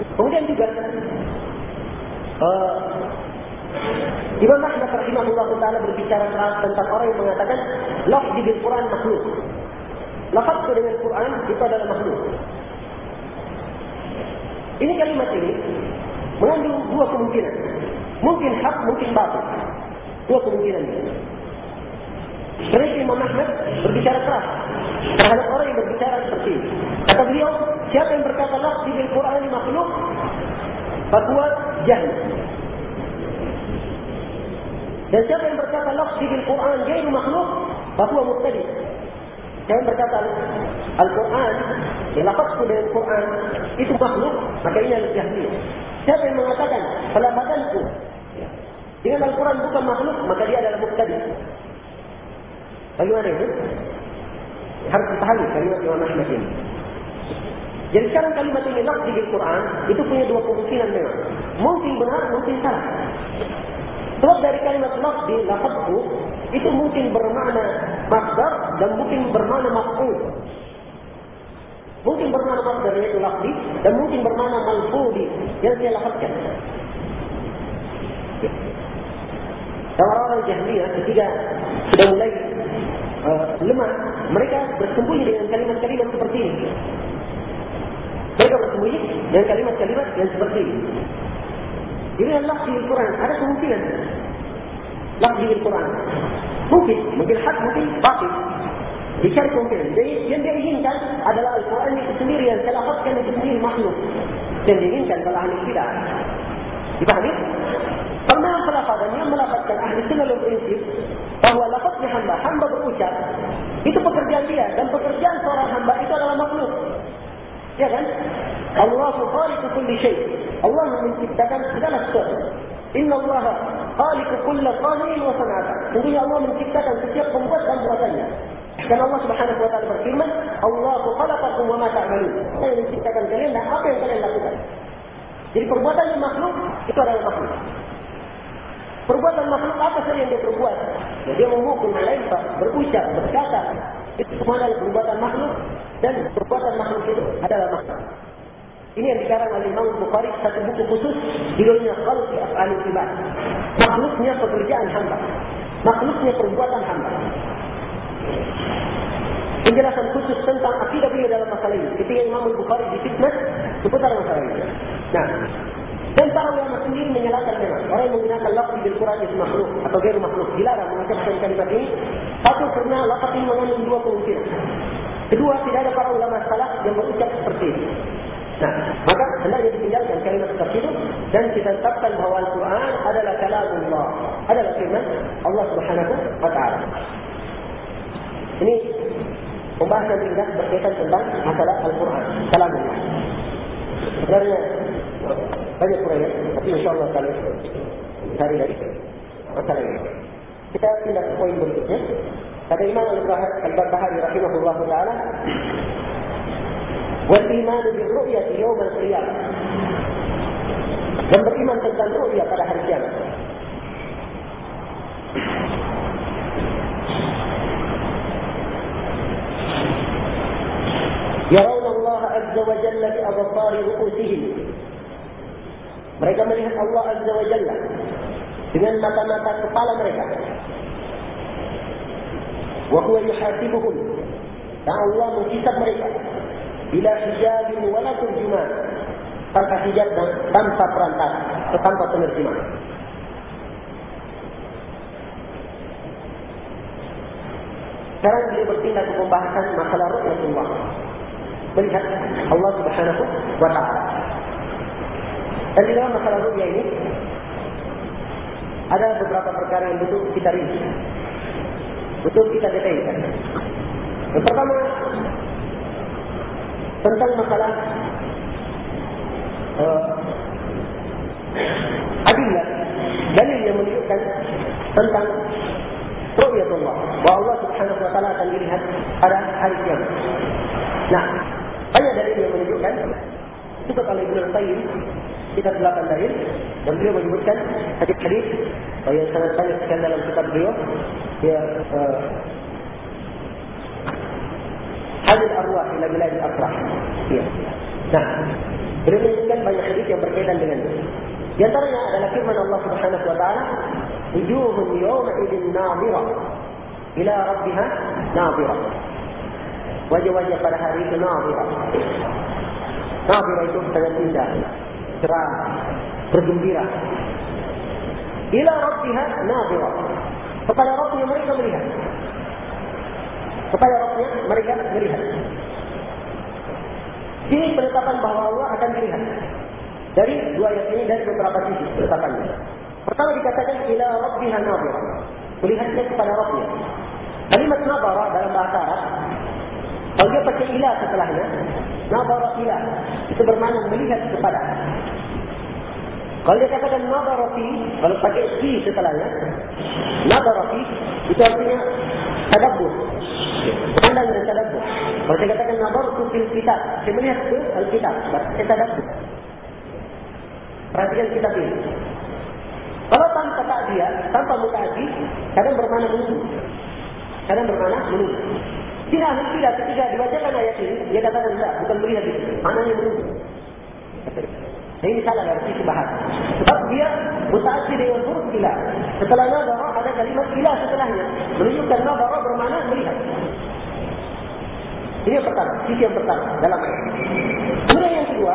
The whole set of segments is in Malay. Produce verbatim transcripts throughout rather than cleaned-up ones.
Kemudian juga uh, Imam Ahmad rahimahullah taala berbicara tentang orang yang mengatakan lafzi bil Quran makhluk. Lafaz dengan Quran itu adalah makhluk. Ini kalimat ini mengandung dua kemungkinan. Mungkin hak, mungkin batil. Dua kemungkinan ini. Karena Imam Ahmad berbicara keras terhadap orang yang berbicara seperti ini. Kata beliau, siapa yang berkata lafzi bil Quran makhluk, bahwa jahil. Dan siapa yang berkata lafzi bil Quran ghairu makhluk, bahwa mubtadi'. Siapa yang berkata Al-Quran, yang lafazku dengan Quran itu makhluk, maka ini adalah jahiliyah. Siapa yang mengatakan pelafadanku dengan Al-Quran bukan makhluk, maka dia adalah mubtadi'. Bagaimana ini? Harus dipahami kalimat Imam Ahmad ini. Jadi sekarang kalimat ini lafzi bil Quran itu punya dua kemungkinan memang. Mungkin benar, mungkin salah. Sebab dari kalimat lafzi, lafazku itu mungkin bermakna masdar dan mungkin bermakna maf'ul. Mungkin bermakna masdar yaitu lafzi dan mungkin bermakna malfudi yang saya lafazkan. Dan orang-orang jahiliyah ketika sudah mulai uh, lemah, mereka bersembunyi dengan kalimat-kalimat seperti ini. Mereka bersembunyi dengan kalimat-kalimat yang seperti ini. Ini adalah lafzi Al-Quran. Ada kemungkinan lafzi Al-Quran. Mungkin, mungkin hak, mungkin batil. Dicari kemungkinan. Jadi yang dia inginkan adalah Al-Quran itu sendiri yang saya lafazkan itu sendiri makhluk. Yang diinginkan oleh ahli bidah. Dipahami? Karena pelafazan yang melafazkan ahli sunnah wal prinsip bahwa lafaznya hamba, hamba berucap itu pekerjaan dia dan pekerjaan seorang hamba itu adalah makhluk. Ya kan? Allahu khaliqu kulli syai'. Allah menciptakan segala sesuatu. Inna Allah khaliqu kulli qawlin wa sana'ah. Sungguhnya Allah menciptakan setiap pembuat dan buatannya. Dan Allah Subhanahu wa taala berfirman, Allahu khalaqakum wa ma ta'malun. Saya menciptakan kalian dan apa yang kalian lakukan. Jadi perbuatan yang makhluk itu adalah makhluk. Perbuatan makhluk apa saja yang dia perbuat? Ya, dia memukul, melempar, berucap, berkata. Itu semua adalah perbuatan makhluk. Dan perbuatan makhluk itu adalah makhluk. Ini yang dikarang oleh Imam Bukhari satu buku khusus judulnya Khalqi Af'alil Ibad. Makhluknya pekerjaan hamba. Makhluknya perbuatan hamba. Penjelasan khusus tentang akidah beliau dalam masalah ini. Ketika Imam Bukhari difitnah seputar masalah ini. Nah, dan para ulama sendiri menyalahkan memang orang yang menggunakan lafaz bil Quran itu makhluk atau ghairu makhluk, dilarang mengucapkan kalimat ini. Satu, karena lafaz ini mengandung dua kemungkinan. Kedua, tidak ada para ulama salaf yang berucap seperti ini. Nah, maka hendaknya ditinggalkan kalimat seperti itu dan kita tetapkan bahwa Al-Quran adalah kalamullah, adalah firman Allah Subhanahu wa taala. Ini pembahasan ringkas berkaitan tentang masalah Al-Quran, kalamullah. Sebenarnya banyak kurangnya, tapi insyaAllah kali hari lagi masalah ini. Kita pindah ke poin berikutnya. Kata Imam Al-Barbahari rahimahullah ta'ala, wal iman bil ru'yati yawm al-qiyamah. Dan beriman tentang ru'ya pada hari kiamat. Yarawna Allah azza wa jalla bi absari ru'usihim. Mereka melihat Allah azza wa jalla dengan mata-mata kepala mereka. Wa huwa yuhasibuhum. Dan Allah menghisab mereka bila hijab wala turjuman, tanpa hijab dan tanpa perantara atau tanpa penerjemah. Sekarang beliau berpindah ke pembahasan masalah ru'yatullah, melihat Allah Subhanahu wa ta'ala. Dan di dalam masalah ru'ya ini ada beberapa perkara yang betul kita rinci, betul kita detailkan. Yang pertama tentang masalah uh, adillah, dalil yang menunjukkan tentang ru'yatullah, bahwa Allah Subhanahu wa ta'ala akan dilihat pada hari kiamat. Nah, banyak dalil yang menunjukkan. Itu kalau Ibnu Qayyim kita delapan dalil dan beliau menyebutkan hadis-hadis yang sangat banyak sekali dalam kitab beliau. Dia uh, hadis arwah ila bilad al-afrah. Ya. Nah, Beliau menyebutkan banyak hadis yang berkaitan dengan itu. Di antaranya adalah firman Allah Subhanahu wa taala, "Wujuhun yawma idzin nadhirah ila rabbiha nadhirah." Wajah-wajah pada hari itu nadhirah. Nadhirah itu sangat indah, cerah, bergembira. Ila rabbiha nadhirah. Kepada Rabbnya mereka melihat. Kepada Rabbnya mereka melihat. Ini penetapan bahawa Allah akan dilihat. Dari dua ayat ini, dari beberapa sisi penetapannya. Pertama dikatakan ila rabbiha nadhirah. Melihatnya kepada Rabbnya. Kalimat nadhara dalam bahasa Arab, kalau dia pakai ila setelahnya, nadhara ila, itu bermakna melihat kepada. Kalau dia katakan nadhara fi, kalau pakai fi setelahnya, nadhara fi, itu artinya tadabbur. Pandang dan tadabbur. Kalau saya katakan nadhartu fil kitab, saya melihat ke al-kitab, saya tadabbur. Perhatikan kitab ini. Kalau tanpa ta'diyah, tanpa muta'addi, kadang bermakna menunggu. Kadang bermakna menunggu. Tidak, tidak, ketika dibacakan ayat ini, dia katakan tidak, bukan melihat itu. Maknanya menunggu. Nah, ini salah dari sisi bahasa. Sebab dia muta'addi dengan huruf ila. Setelah nadhara ada kalimat ila setelahnya. Menunjukkan nadhara bermakna melihat. Ini yang pertama, sisi yang pertama dalam ayat. Kemudian yang kedua,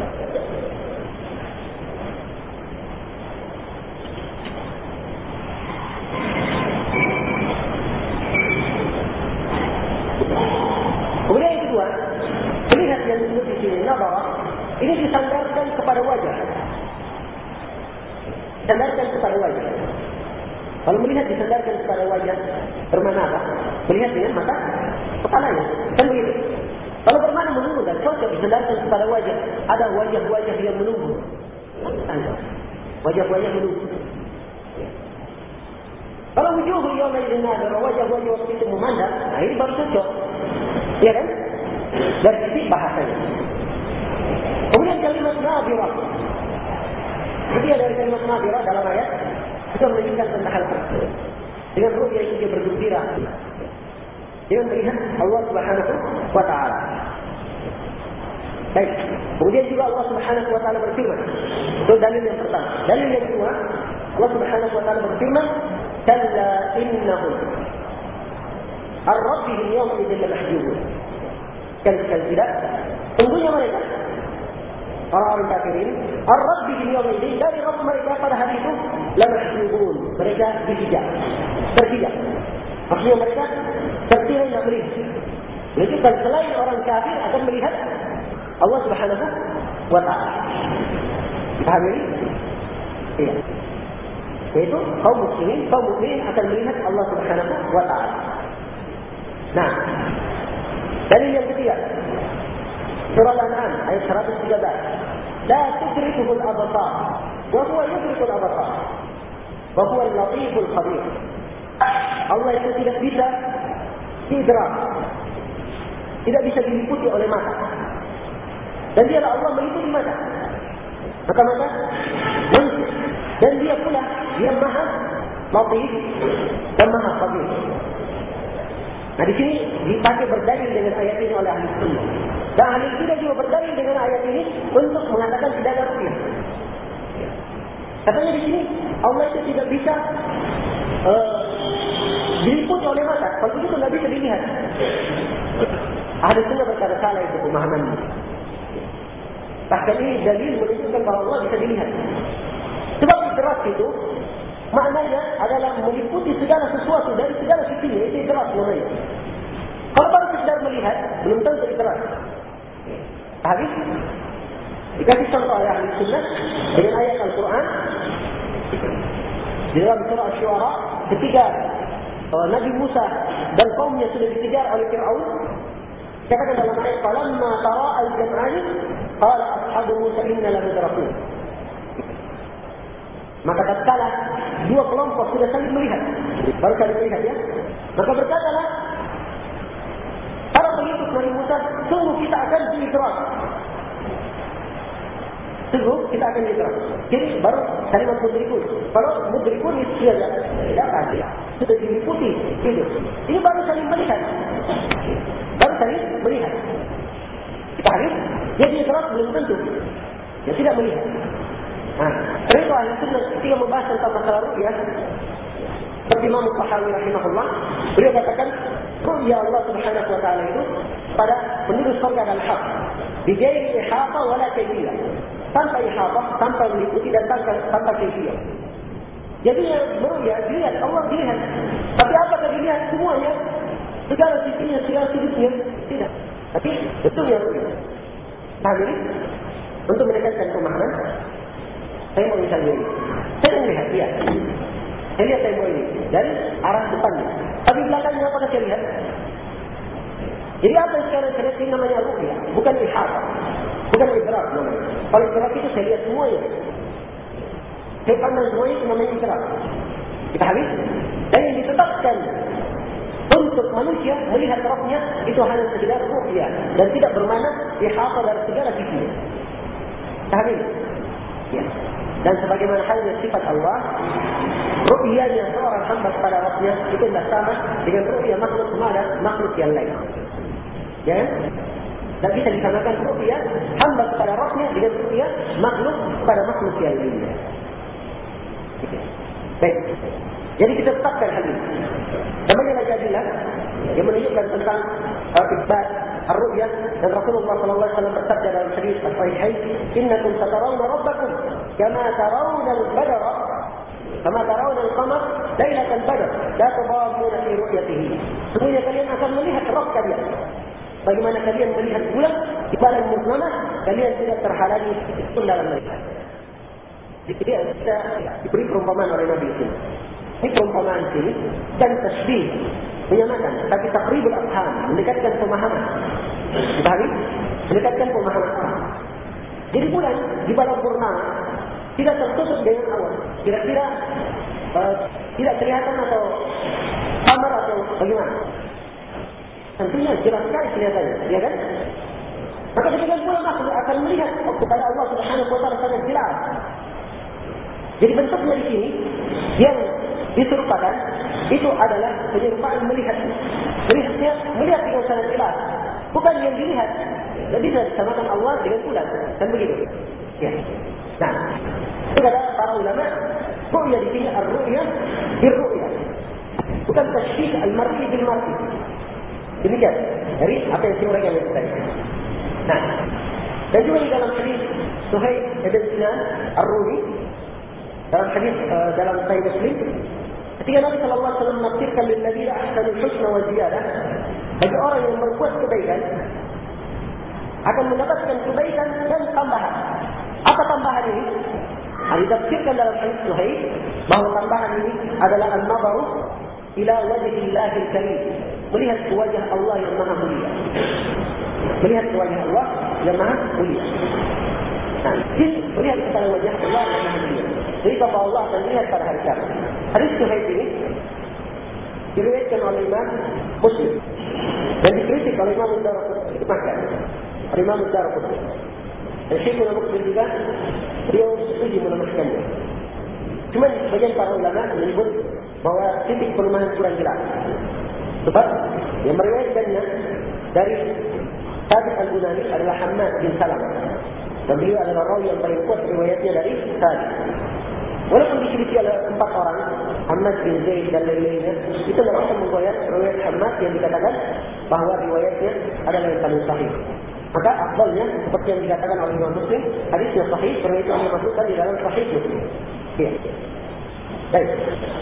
Kemudian yang kedua, melihat yang disebut di sini nadhara, ini disandarkan kepada wajah. Disandarkan kepada wajah. Kalau melihat disandarkan kepada wajah, bermakna apa? Melihat dengan mata kepalanya. Kan begitu. Kalau bermakna menunggu dan cocok disandarkan kepada wajah, ada wajah-wajah yang menunggu. Wajah-wajah menunggu. Kalau wujuh yawma idzin nadhirah, wajah-wajah waktu itu memandang, nah ini baru cocok. Ya kan? Dari sisi bahasanya. Kemudian kalimat nadhirah. Jadi dari kalimat nadhirah dalam ayat kita menunjukkan tentang hal tersebut. Dengan ruh yang dia bergembira. Dengan melihat Allah Subhanahu wa taala. Baik. Kemudian juga Allah Subhanahu wa taala berfirman. Itu dalil yang pertama. Dalil yang kedua, Allah Subhanahu wa taala berfirman, "Kalla innahum ar-rabbihim yawma idzin lamahjubun." Kan tidak? Tunggunya mereka orang-orang kafirin, ar-rabbihim yawma idzin, dari Rabb mereka pada hari itu lamahjubun. Mereka dihijab, terhijab. Maksudnya mereka tertirai tidak melihat. Menunjukkan selain orang kafir akan melihat Allah Subhanahu wa taala. Paham ini? Iya. Yaitu kaum muslimin, kaum mukminin akan melihat Allah Subhanahu wa taala. Nah, dalil yang ketiga, surah Al-An'am ayat seratus tiga belas. La tudrikuhu al-absar, wa huwa yudriku al-absar, wa huwa al-latiful khabir. Allah itu tidak bisa idrak, tidak bisa diliputi oleh mata. Dan dialah Allah meliputi mata. Maka mata manusia. Dan dia pula yang maha latif dan maha khabir. Nah di sini dipakai berdalil dengan ayat ini oleh ahli sunnah. Dan ahli sunnah juga berdalil dengan ayat ini untuk mengatakan tidak ada ru'yah. Katanya di sini Allah itu tidak bisa uh, diliputi oleh mata. Kalau begitu tidak bisa dilihat. Ahli sunnah berkata salah itu pemahamannya. Bahkan ini dalil menunjukkan bahawa Allah bisa dilihat. Sebab idrak itu maknanya adalah meliputi segala sesuatu dari segala sisinya. Itu idrak namanya. Kalau baru sekedar melihat, belum tentu idrak. Habis dikasih contoh oleh ahli sunnah dengan ayat Al-Quran di dalam surah Asy-Syu'ara ketika uh, Nabi Musa dan kaumnya sudah dikejar oleh Fir'aun. Katakan dalam ayat falamma tara al-jam'ani qala ashabu Musa inna lamudrakun. Maka tatkala dua kelompok sudah saling melihat, baru saling melihat ya, maka berkatalah para pengikut Nabi Musa, sungguh kita akan diidrak. Sungguh kita akan diidrak. Jadi baru kalimat mudrikun. Kalau mudrikun itu tidak dapat ya, sudah diliputi itu. Ini baru saling melihat. Baru saling melihat. Kita harus Jadi idrak belum tentu. Dia tidak melihat. Nah, karena itu ahli sunnah ketika membahas tentang masalah ru'yah, seperti Imam Tahawi rahimahullah, beliau katakan ru'yah Allah Subhanahu wa taala itu pada penduduk surga dan hak. Bigairi ihata wala kaifiyah. Tanpa ihata, tanpa meliputi dan tanpa tanpa kaifiyah. Jadi ru'yah dilihat, Allah dilihat. Tapi apakah dilihat semuanya? Segala sisinya, segala sudutnya? Tidak. Tapi betul ya ru'yah. Nah, jadi untuk mendekatkan pemahaman, saya mau misalnya ini. Saya melihat dia. Saya lihat saya mau ini dari arah depannya. Tapi belakangnya apa saya lihat? Jadi apa yang sekarang saya lihat ini namanya ru'yah, bukan ihata, bukan idrak namanya. Kalau idrak itu saya lihat semuanya. Saya pandang semuanya itu namanya idrak. Kita habis. Dan yang ditetapkan untuk manusia melihat Rabbnya itu hanya sekedar ru'yah dan tidak bermakna ihata dari segala sisi. Kita habis. Ya. Dan sebagaimana halnya sifat Allah, ru'yahnya seorang hamba kepada Rabbnya itu tidak sama dengan ru'yah makhluk kepada makhluk yang lain. Ya, tak bisa disamakan ru'yah hamba kepada Rabbnya dengan ru'yah makhluk kepada makhluk yang lainnya. Baik. Jadi kita tetapkan hal ini. Sebagai lagi adilah yang menunjukkan tentang isbat ar-ru'yah, dan Rasulullah sallallahu alaihi wasallam bersabda dalam hadis as-sahihain, "Innakum satarawna rabbakum kama tarawna al-badra kama tarawna al-qamar lailatal badr la tadamuna fi ru'yatihi." Sesungguhnya kalian akan melihat Rabb kalian bagaimana kalian melihat bulan di bulan purnama, kalian tidak terhalangi pun dalam melihat. Jadi kita diberi perumpamaan oleh Nabi itu. Ini perumpamaan ini dan tasbih, menyamakan, tapi taqribul afham, mendekatkan pemahaman. Dipahami? Mendekatkan pemahaman. Jadi bulan di bulan purnama tidak tertutup dengan awan. Kira-kira uh, tidak kelihatan atau samar atau bagaimana? Tentunya jelas sekali kelihatannya, ya kan? Maka ketika bulan makhluk akan melihat kepada Allah Subhanahu wa taala sangat jelas. Jadi bentuknya di sini yang diserupakan itu adalah penyerupaan melihat. Melihatnya melihat dengan sangat jelas, bukan yang dilihat. Tidak bisa disamakan Allah dengan bulan, kan begitu? Ya. Nah, itu kata para ulama, ru'yah di sini ar-ru'yah bir-ru'yah, bukan tasybih al-mar'i bil-mar'i. Demikian dari apa yang saya uraikan tadi. Nah, dan juga di dalam hadis Suhaib bin Sinan Ar-Rumi, dalam hadis uh, dalam Sahih Muslim, ketika Nabi sallallahu alaihi wasallam menafsirkan lil ladzina ahsanul husna wa ziyadah, bagi orang yang berbuat kebaikan akan mendapatkan kebaikan dan tambahan. Apa tambahan ini? Ada ditafsirkan dalam hadis Suhaib bahawa tambahan ini adalah an-nazaru ila wajhillahil karim, melihat wajah Allah yang maha mulia. Melihat wajah Allah yang maha mulia. Nah, ini melihat kepada wajah Allah yang maha mulia. Jadi bahwa Allah akan melihat pada hari kiamat. Hadis Suhaib ini diriwayatkan oleh Imam Muslim dan dikritik oleh Imam Ad-Darqutni. Dimakan oleh Imam Ad-Darqutni. Dan Syekh Muslim juga beliau setuju menambahkannya. Cuma sebagian para ulama menyebut bahawa titik kelemahan kurang jelas. Sebab yang meriwayatkannya dari Thabit Al-Bunani adalah Hammad bin Salamah. Dan beliau adalah rawi yang paling kuat riwayatnya dari Thabit. Walaupun diselidiki oleh empat orang, Hammad bin Zaid dan lain-lainnya, itu tidak akan menggoyah riwayat Hammad yang dikatakan bahawa riwayatnya adalah yang paling sahih. Maka afdalnya seperti yang dikatakan oleh Imam Muslim, hadisnya sahih, karena itu hanya masukkan di dalam Sahih Muslim. Ya. Baik.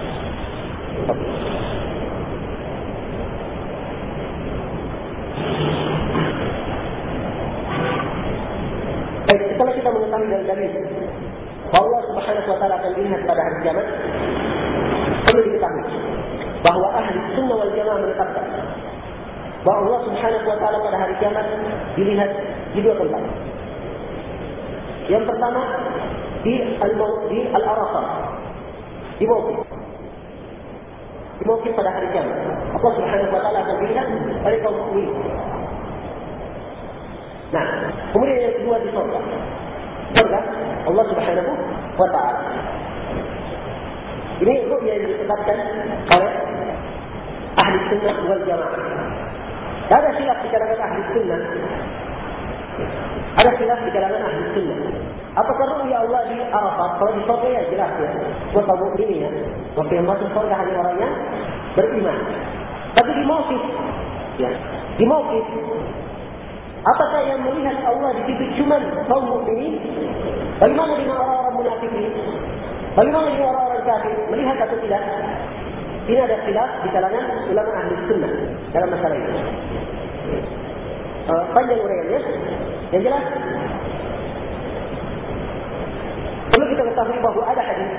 Baik, setelah kita mengetahui dari dalil bahwa Allah Subhanahu wa taala akan dilihat pada hari kiamat, perlu diketahui bahawa ahli sunnah wal jamaah menetapkan bahawa Allah Subhanahu wa taala pada hari kiamat dilihat di dua tempat. Yang pertama di al-maut di al-arafah, di mauqif. Di mauqif pada hari kiamat, Allah Subhanahu wa taala akan dilihat oleh kaum mukminin. Nah, kemudian yang kedua di surga. Surga Allah Subhanahu wa taala. Ini ru'yah yang ditetapkan oleh ahli sunnah wal jamaah. Tidak ada silap di kalangan ahli sunnah. Ada Ada khilaf di kalangan ahli sunnah. Apakah ru'ya Allah di Arafat? Kalau di surga ya jelas ya. Buat kaum mukminin ya. Waktu yang masuk surga hanya orang yang beriman. Tapi di Mauqif, ya, di Mauqif, apakah yang melihat Allah di situ cuma kaum mukminin? Bagaimana dengan orang-orang munafik ini? Bagaimana dengan orang-orang kafir? Melihat atau tidak? Ini ada khilaf di kalangan ulama ahli sunnah dalam masalah ini. Uh, panjang uraiannya. Yang jelas, perlu kita ketahui bahawa ada hadis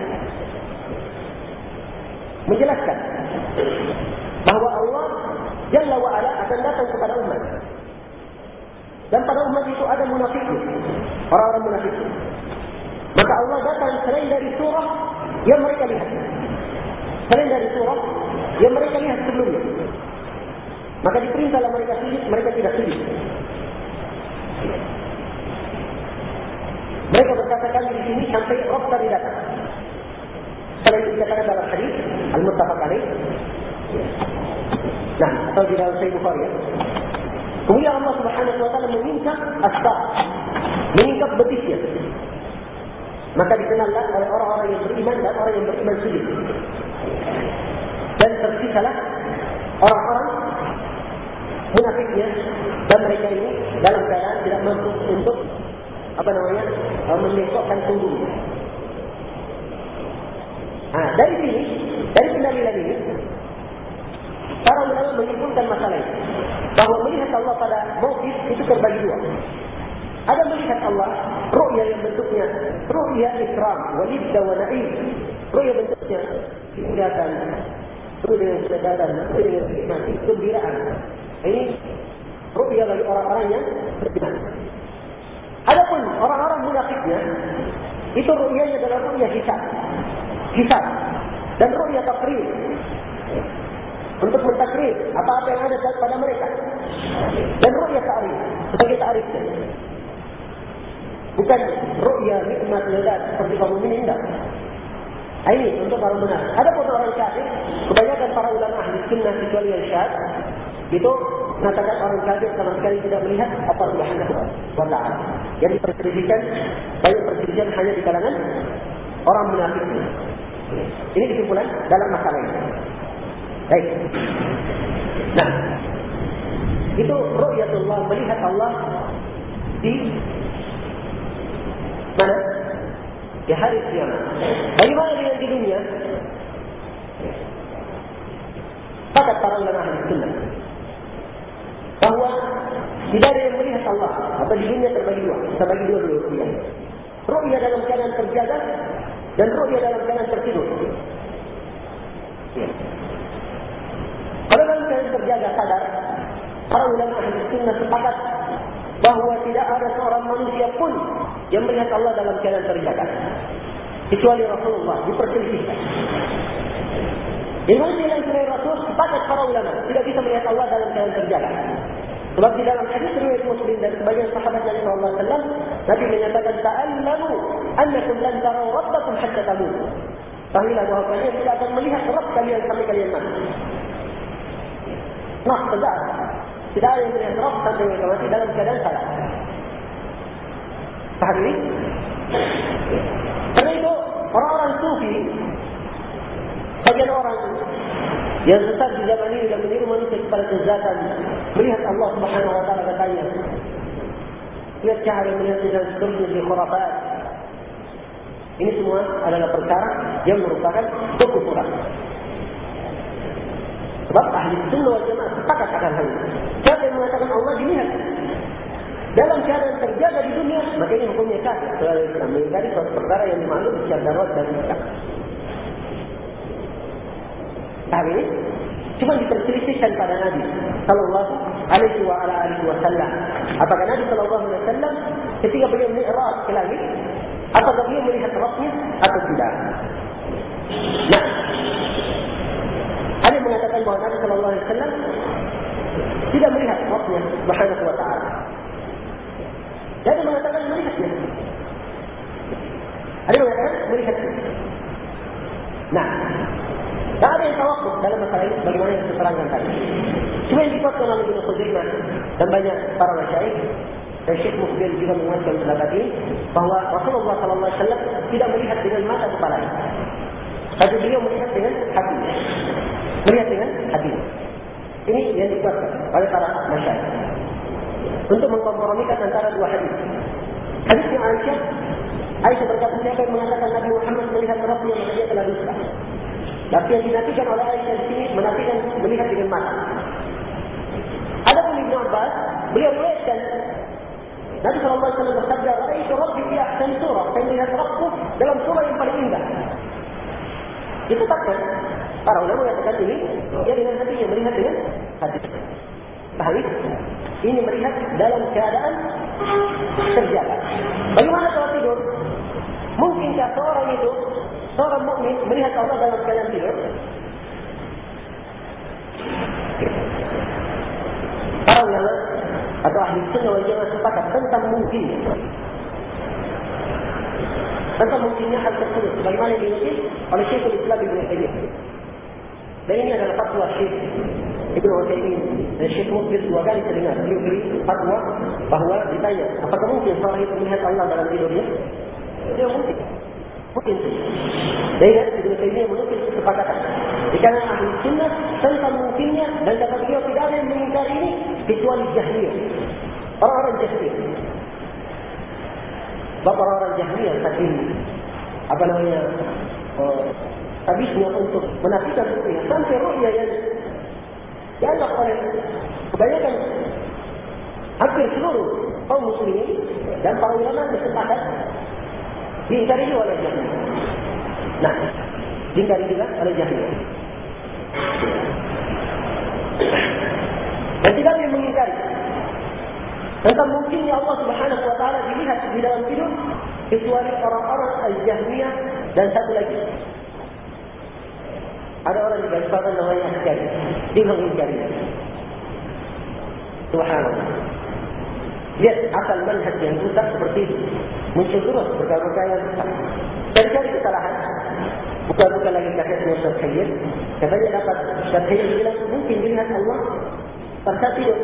menjelaskan bahawa Allah Jalla wa Ala akan datang kepada umat. Dan pada umat itu ada munafik, orang-orang munafik. Maka Allah datang selain dari surah yang mereka lihat, selain dari surah yang mereka lihat sebelumnya. Maka diperintahlah mereka sujud, mereka tidak sujud. Mereka berkata kami di sini sampai Rabb tadi datang. Selain itu dikatakan dalam hadis Al-Muttafaq alaih. Nah, atau di dalam Sahih Bukhari ya. Kemudian Allah Subhanahu wa taala mengingkap as-saq, mengingkap betisnya. Maka dikenallah oleh orang-orang yang beriman dan orang yang beriman sujud. Dan tersisalah orang-orang munafiknya, dan mereka ini dalam keadaan tidak mampu untuk apa namanya menekokkan punggungnya. Nah, dari sini, dari pendalilan ini, para ulama menyimpulkan masalah ini, bahawa melihat Allah pada mauqif itu terbagi dua. Ada melihat Allah, ru'ya yang bentuknya ru'ya ikram, walidda wa na'im. Ru'ya bentuknya kelihatan, penuh dengan kesedaran, penuh dengan hikmah, kegembiraan. Ini ru'ya bagi orang-orang yang beriman. Adapun orang-orang munafiknya, itu ru'yanya adalah ru'ya hisab. Hisab dan ru'ya takrir. Untuk mentakrir apa-apa yang ada pada mereka. Dan ru'ya ta'rif, sebagai ta'rifnya. Bukan ru'ya nikmat lezat seperti kaum mukminin tidak. Ini untuk orang benar. Adapun orang kafir, kebanyakan para ulama ahli sunnah kecuali yang syad, itu mengatakan orang kafir sama sekali tidak melihat apa Subhanahu wa ta'ala. Yang diperselisihkan, banyak perselisihan hanya di kalangan orang munafik. Ini kesimpulan dalam masalah ini. Baik. Nah, itu ru'yatullah, melihat Allah di mana? Di hari kiamat. Bagaimana dengan di dunia? Kata para ulama ahli sunnah bahawa tidak ada yang melihat Allah, atau di dunia terbagi dua, terbagi dua dulu ru'ya. Ru'ya dalam keadaan terjaga dan ru'ya dalam keadaan tertidur. Ya. Kalau dalam keadaan terjaga sadar, para ulama ahli sunnah sepakat bahawa tidak ada seorang manusia pun yang melihat Allah dalam keadaan terjaga, kecuali Rasulullah. Diperselisihkan. Yang manusia yang selain Rasul, sepakat para ulama tidak bisa melihat Allah dalam keadaan terjaga. Sebab di dalam hadis riwayat Muslim dan sebagian sahabat Nabi sallallahu alaihi wasallam, Nabi menyatakan ta'allamu annakum lan taraw rabbakum hatta tamut. Tahuilah bahawa kalian tidak akan melihat Rabb kalian sampai kalian mati. Nah, benar. Tidak ada yang melihat Rabb sampai mereka mati dalam keadaan salah. Paham ini? Karena itu orang-orang sufi, bagian orang yang sesat di zaman ini dan meniru manusia kepada kezatan, melihat Allah Subhanahu wa taala katanya, lihat cahaya, melihat dan seterusnya di khurafat. Ini semua adalah perkara yang merupakan kekufuran. Sebab ahli sunnah wal jamaah sepakat akan hal ini. Siapa yang mengatakan Allah dilihat dalam keadaan terjaga di dunia, maka ini hukumnya kafir. Kalau Islam mengingkari suatu perkara yang dimaklum secara darurat dan mutlak. Tapi ini cuma diperselisihkan pada Nabi sallallahu alaihi wa ala alihi wasallam. Apakah Nabi sallallahu alaihi wasallam ketika beliau mi'raj ke langit, apakah beliau melihat Rabbnya atau tidak? Nah, ada yang mengatakan bahawa Nabi sallallahu alaihi wasallam tidak melihat Rabbnya Subhanahu wa ta'ala. Ada yang mengatakan melihatnya. Ada yang mengatakan melihatnya. Nah, tak ada yang tawakuf dalam masalah ini bagaimana yang saya terangkan tadi. Cuma yang dikuatkan oleh Ibnu Khuzaimah dan banyak para masyayikh, dan Syekh Mukbil juga menguatkan pendapat ini, bahawa Rasulullah sallallahu alaihi wasallam tidak melihat dengan mata kepalanya, tapi beliau melihat dengan hati. Melihat dengan hati. Ini yang dikuatkan oleh para masyayikh untuk mengkompromikan antara dua hadis. Hadis yang Aisyah, Aisyah berkata, siapa yang mengatakan Nabi Muhammad melihat Rabbnya, maka dia telah dusta. Tapi yang dinafikan oleh Aisyah di sini menafikan melihat dengan mata. Adapun Ibnu Abbas, beliau melihatkan Nabi sallallahu alaihi wasallam bersabda, "Ra'aitu Rabbi fi ahsani surah." Saya melihat Rabbku dalam surah yang paling indah. Ditetapkan. Para ulama mengatakan ini, dia dengan hatinya, melihat dengan hati. Pahami? Ini melihat dalam keadaan terjaga. Bagaimana kalau tidur? Mungkinkah seorang itu, seorang mukmin melihat Allah dalam keadaan tidur? Para ulama atau ahli sunnah wal jamaah sepakat tentang mungkinnya. Tentang mungkinnya hal tersebut. Bagaimana yang dinukil oleh Syekhul Islam Ibnu Taimiyah. Dan ini adalah fatwa Syekh Ibnu Utsaimin dan Syekh Mukbil dua kali terdengar beliau beri fatwa bahawa ditanya, apakah mungkin seorang itu melihat Allah dalam tidurnya? Dia mungkin. Mungkin. Dan Ibnu Taimiyah menukil kesepakatan. Dikarenakan ahli sunnah tentang mungkinnya, dan kata beliau tidak ada yang mengingkari ini kecuali Jahmiyah. Orang-orang Jahmiyah. Bapak orang-orang Jahmiyah saking apa namanya uh, habisnya untuk menafikan ru'yah, sampai ru'yah yang dianggap oleh kebanyakan hampir seluruh kaum muslimin dan para ulama bersepakat diingkari oleh Jahmiyah. Nah, diingkari juga oleh Jahmiyah. Dan tidak ada yang mengingkari tentang mungkinnya Allah Subhanahu wa taala dilihat di dalam tidur kecuali orang-orang Al-Jahmiyah dan satu lagi. Ada orang di Balikpapan namanya Askari. Dia mengingkari. Subhanallah. Lihat asal manhaj yang rusak seperti itu. Muncul terus perkara-perkara yang rusak. Cari-cari kesalahan. Bukan-bukan lagi kasetnya Ustaz Khayyid. Katanya dapat Ustaz Khayyid bilang mungkin dilihat Allah pada tidur.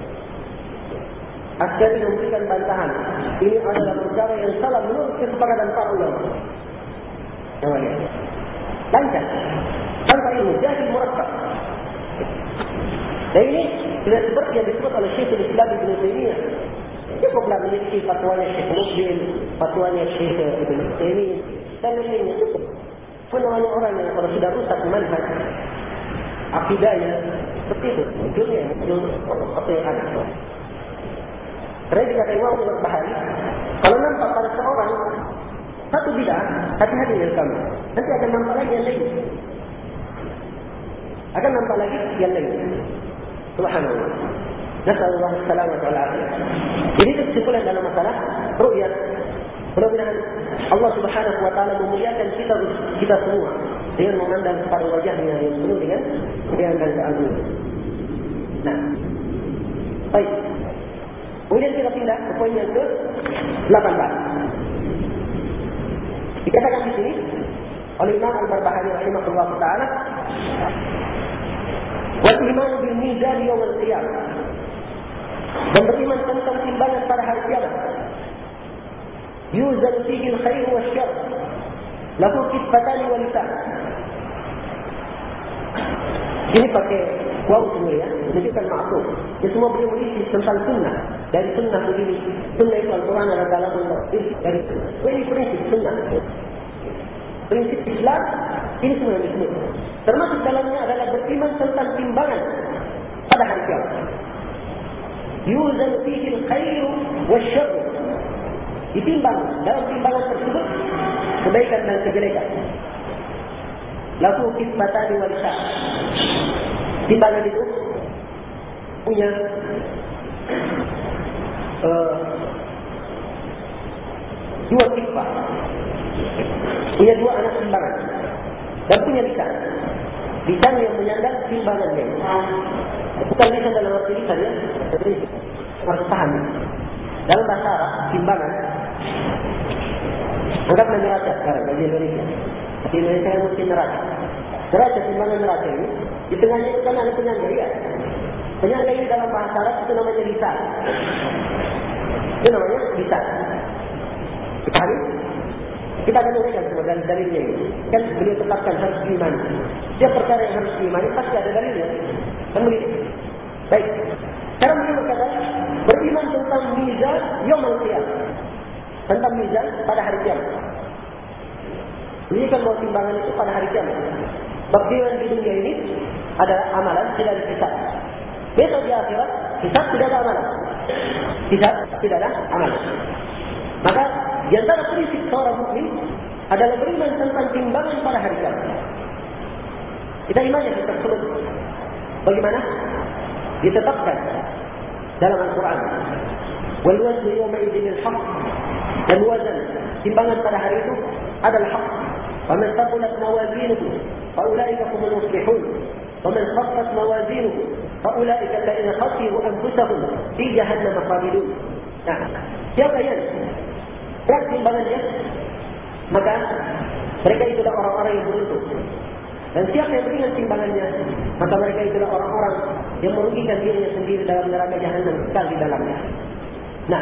Askari memberikan bantahan. Ini adalah perkara yang salah menurut kesepakatan para ulama. Yang lain. Lancar. Tanpa ilmu, jahil murakkab. Dan ini tidak seperti yang disebut oleh Syekhul Islam Ibnu Taimiyah. Cukuplah memiliki fatwanya Syekh Mukbil, fatwanya Syekh Ibnu Taimiyah, dan lainnya cukup. Namanya orang yang kalau sudah rusak manhaj akidahnya seperti itu, munculnya muncul apa yang ada. Karena dikata Imam Al-Bahari, kalau nampak pada seorang satu bidah, hati-hati dengan kamu. Nanti akan nampak lagi yang lain. Akan nampak lagi yang lain. Subhanallah. Nasallallahu alaihi wasallam. Jadi itu kesimpulan dalam masalah ru'yah. Mudah-mudahan Allah Subhanahu wa taala memuliakan kita kita semua dengan memandang kepada wajahnya yang penuh dengan kemuliaan dan keagungan. Nah, baik. Kemudian kita pindah ke poin yang ke delapan belas. Dikatakan di sini oleh Imam Al-Barbahari rahimahullah taala, "Wal iman bil mizan yaum al-qiyamah." Dan beriman tentang timbangan pada hari kiamat. Yuzan fihi al-khair wa syarr. Lahu kifatan wa lisan. Ini pakai waw semua ya, menunjukkan maksud. Dia semua boleh berisi tentang sunnah. Dari sunnah begini, sunnah itu Al-Quran adalah dalam dari sunnah. Ini prinsip sunnah. Prinsip Islam, ini semua yang disebut. Termasuk dalamnya adalah beriman tentang timbangan pada hari kiamat. Yuzan fihi al-khair wa syarr. Ditimbang dalam timbangan tersebut kebaikan dan kejelekan. Lahu kismatan wa lisan. Timbangan itu punya uh, dua kismah, punya dua anak timbangan, dan punya lisan. Lisan yang menyandang timbangannya. Bukan lisan dalam arti lisan ya, tapi harus paham. Dalam bahasa Arab, timbangan. Anggaplah neraca sekarang bagi Indonesia. Di Indonesia yang mungkin neraca. Neraca, timbangan neraca ini. Di tengahnya itu kan ada penyangga, ya. Penyangga ini dalam bahasa Arab itu namanya lisan. Itu namanya lisan. Kita hari kita akan uraikan semua dari dalilnya ini. Kan beliau tetapkan harus diimani. Dia perkara yang harus diimani pasti ada dalilnya. Kan begitu. Baik. Sekarang beliau berkata beriman tentang mizan yaumul qiyamah. Tentang mizan pada hari kiamat. Ini kan bahwa timbangan itu pada hari kiamat. Bagaimana di dunia ini ada amalan tidak ada hisab. Besok di akhirat hisab tidak ada amalan. Hisab tidak ada amalan. Maka di antara prinsip seorang mukmin adalah beriman tentang timbangan pada hari kiamat. Kita iman yang tersebut. Bagaimana? Ditetapkan dalam Al-Quran. Wal waznu yawma idzin al-haq. Dan wazan timbangan pada hari itu adalah hak. Faman thaqulat mawazinuhu faulaika humul muflihun. Waman khaffat mawazinuhu faulaika alladhina khasiru anfusahum fi jahannam khalidun. Nah, siapa yang berat timbangannya? Maka mereka itulah orang-orang yang beruntung. Dan siapa yang ringan timbangannya? Maka mereka itulah orang-orang yang merugikan dirinya sendiri dalam neraka jahannam kekal di dalamnya. Nah,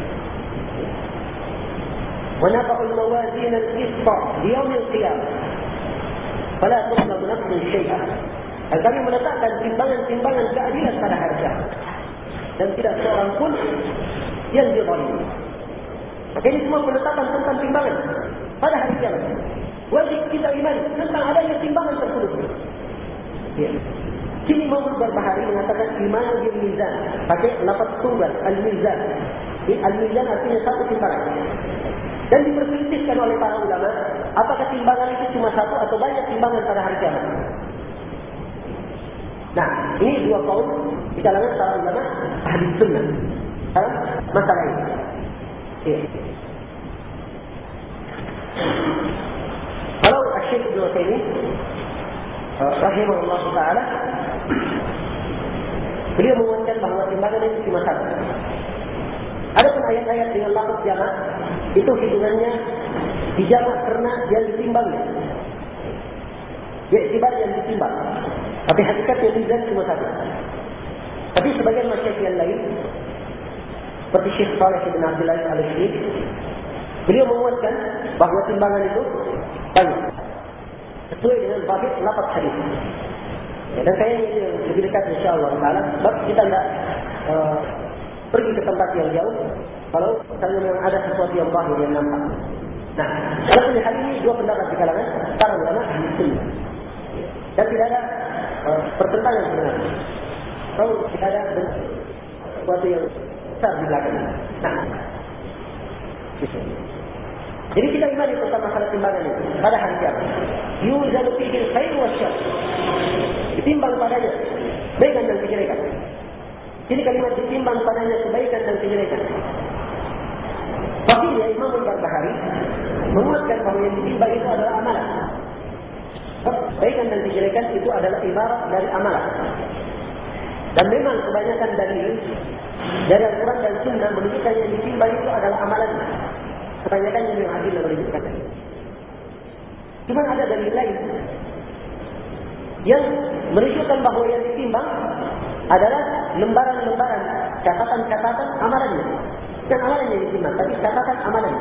ونضع الموازين القسط ليوم القيامة فلا تظلم نفس شيئا. Dan kami meletakkan timbangan-timbangan keadilan pada hari kiamat. Dan tidak seorang pun yang dizalimi. Maka ini semua penetapan tentang timbangan pada hari kiamat. Wajib kita imani tentang adanya timbangan tersebut. Ya. Sini Imam Barbahari mengatakan iman bil mizan. Pakai lafaz tunggal al-mizan. Al-mizan artinya satu timbangan. Dan diperselisihkan oleh para ulama, apakah timbangan itu cuma satu atau banyak timbangan pada hari kiamat. Nah, ini dua kaum di kalangan para ulama ahli sunnah dalam masalah ini. Ya. Kalau Syekh Ibnu Utsaimin rahimahullah taala beliau menguatkan bahawa timbangan itu cuma satu. Adapun ayat-ayat dengan lafaz jamak itu hitungannya dijamak karena yang ditimbangnya. Ya, tiba yang ditimbang. Tapi hakikatnya mizan cuma satu. Tapi sebagian masyayikh yang lain seperti Syekh Shalih bin Abdul Aziz Al-Syekh, beliau menguatkan bahawa timbangan itu banyak. Sesuai dengan zahir lafaz hadis. Ya, dan kayaknya ini lebih dekat insya-Allah taala sebab kita tidak uh, pergi ke tempat yang jauh kalau misalnya memang ada sesuatu yang zahir yang nampak. Nah, kalau di hal ini dua pendapat di kalangan para ulama ahli sunnah. Dan tidak ada uh, pertentangan sebenarnya. Kalau tidak ada sesuatu yang besar di belakang. Nah, jadi kita imani tentang masalah timbangan ini pada hari kiamat. Yuzanu fihi al-khair wa syarr. Ditimbang padanya kebaikan dan kejelekan. Ini kalimat ditimbang padanya kebaikan dan kejelekan. Tapi ya Imam Al-Barbahari menguatkan bahawa yang ditimbang itu adalah amalan. Kebaikan dan kejelekan itu adalah ibarat dari amalan. Dan memang kebanyakan dalil dari Al-Quran dan Sunnah menunjukkan yang ditimbang itu adalah amalan. Kebanyakan yang adil menunjukkan. Cuma ada dalil lain yang menunjukkan bahawa yang ditimbang adalah lembaran-lembaran catatan-catatan amalannya. Bukan amalannya yang ditimbang, tapi catatan amalannya.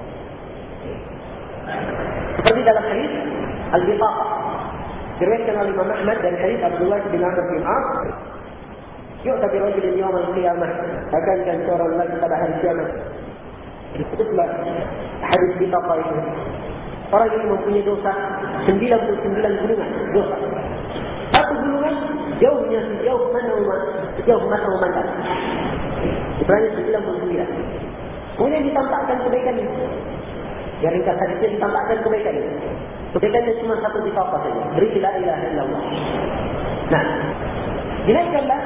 Seperti dalam hadis Al-Bitaqah diriwayatkan oleh Imam Ahmad dari hadis Abdullah bin Amr bin As, yu'ta bi rajulin yawm al-qiyamah, akan kan seorang lagi pada hari kiamat. Disebutlah hadis Bitaqah itu. Orang ini mempunyai dosa sembilan puluh sembilan gulungan dosa. Satu gulungan jauhnya sejauh mana sejauh mata memandang. Sebenarnya sembilan puluh sembilan. Kemudian ditampakkan kebaikan itu. Ya, ringkas hadisnya ditampakkan kebaikan itu. Kebaikannya cuma satu Bitaqah saja. Beri la ilaha illallah. Nah, dinaikkanlah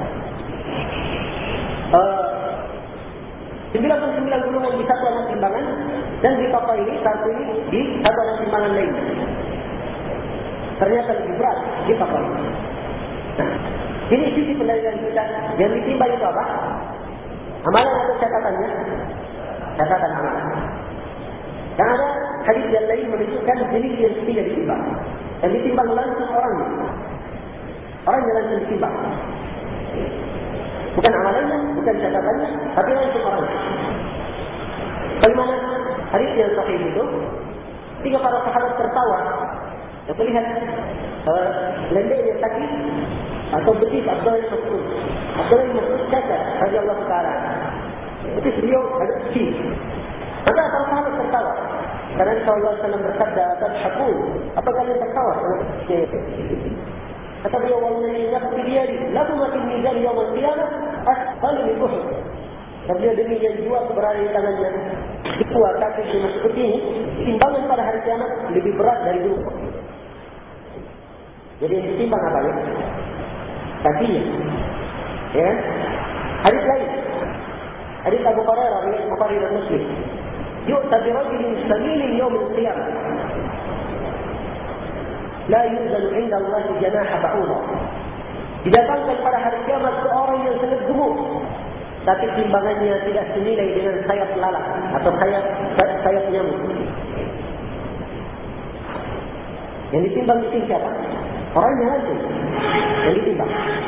uh, sembilan puluh sembilan gulungan di satu anak timbangan dan Bitaqah ini satu ini di satu anak timbangan lain. Ternyata lebih berat Bitaqah ini. Nah, ini sisi pendalilan kita yang ditimbang itu apa? Amalan atau catatannya? Catatan amalan. Dan ada hadis yang lain menunjukkan jenis yang tidak ditimbang. Dan ditimbang langsung orangnya. Orang yang langsung ditimbang. Bukan amalannya, bukan catatannya, tapi langsung orangnya. Bagaimana hadis yang sahih itu? Tiga para sahabat tertawa. Kita lihat uh, lendeknya kaki atau betis Abdullah bin Mas'ud. Abdullah bin Mas'ud kata, radhiyallahu ta'ala. Betis beliau ada kecil. Maka para sahabat tertawa. Karena sallallahu alaihi wasallam bersabda, "Tadhakun." Apa kalian tertawa? Kata beliau, "Wallahi nafsi biyadi, la tumatil mizan yaum al-qiyamah asfal min Uhud." Kata beliau, demi yang jiwa berada di tangannya, dua kaki cuma seperti ini, timbangan pada hari kiamat lebih berat dari dulu. Jadi yang ditimbang apa ya? Kakinya. Ya kan? Hadis lain. Hadis Abu Hurairah riwayat Bukhari dan Muslim. Yu'ta bi rajulin samilin yawm al-qiyamah. La yuzanu 'inda Allah janaha ba'udah. Didatangkan pada hari kiamat seorang yang sangat gemuk, tapi timbangannya tidak senilai dengan sayap lalat atau sayap sayap nyamuk. Yang ditimbang itu siapa? Orangnya langsung yang ditimbang.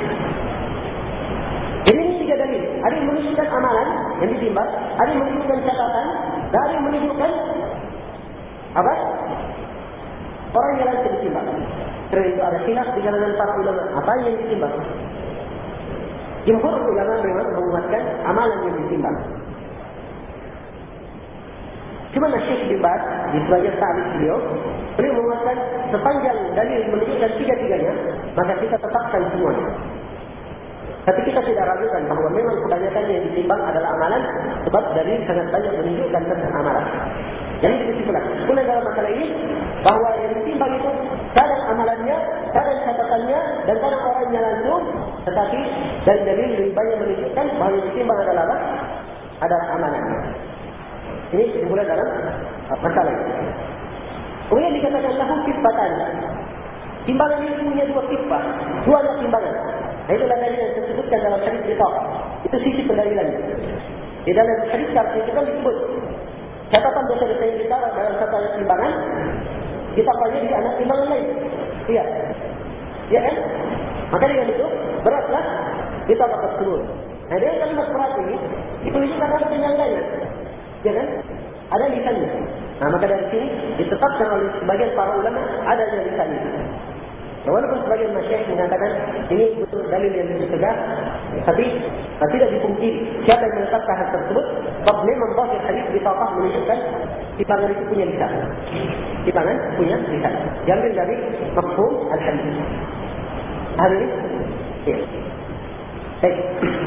Jadi ini tiga dalil. Ada yang menunjukkan amalan yang ditimbang, ada yang menunjukkan catatan, dan ada yang menunjukkan apa? Orang yang langsung ditimbang. Karena itu ada khilaf di kalangan para ulama. Apa yang ditimbang? Jumhur ulama memang menguatkan amalan yang ditimbang. Cuma Syekh bin Baz di sebagian ta'liq beliau, beliau menguatkan sepanjang dalil menunjukkan tiga-tiganya, maka kita tetapkan semuanya. Tapi kita tidak ragukan bahawa memang kebanyakan yang ditimbang adalah amalan, sebab dalil sangat banyak menunjukkan tentang amalan. Jadi kesimpulan, kesimpulan dalam masalah ini bahawa yang ditimbang itu kadang amalannya, kadang catatannya, dan kadang orangnya langsung, tetapi dari dalil lebih banyak menunjukkan bahawa yang ditimbang adalah apa? Adalah amalannya. Ini kesimpulan dalam masalah ini. Kemudian dikatakan lahu kifatan. Timbangan ini punya dua kifah, dua timbangan. Nah, itulah dalil yang disebutkan dalam hadis Bitaqah. Itu sisi pendalilannya. Di dalam hadis Bitaqah itu kan disebut catatan dosa-dosa yang ditaruh dalam satu timbangan, ditambahnya di anak timbangan lain. Iya. Ya kan? Maka dengan itu beratlah ditambah tersebut. Nah, dengan kalimat berat ini ditunjukkan ada penyangkanya. Ya kan? Ada lisannya. Nah, maka dari sini ditetapkan oleh sebagian para ulama adanya lisannya. Walaupun sebagian masyayikh mengatakan ini betul dalil yang tegas, tapi tidak dipungkiri siapa yang menetapkan hal tersebut. Sebab memang zahir hadis Bitaqah menunjukkan timbangan itu punya lisan. Timbangan punya lisan. Diambil dari mafhum al-hadis. Hari ini? Ya. Baik.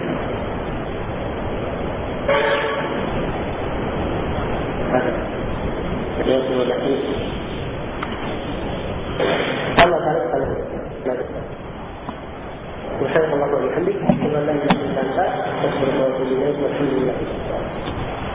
Terima kasih. Allah taala taala. Subhanallah wa bihamdihi, wa la ilaha illa anta, astaghfiruka wa atubu ilaik, wa alhamdulillah.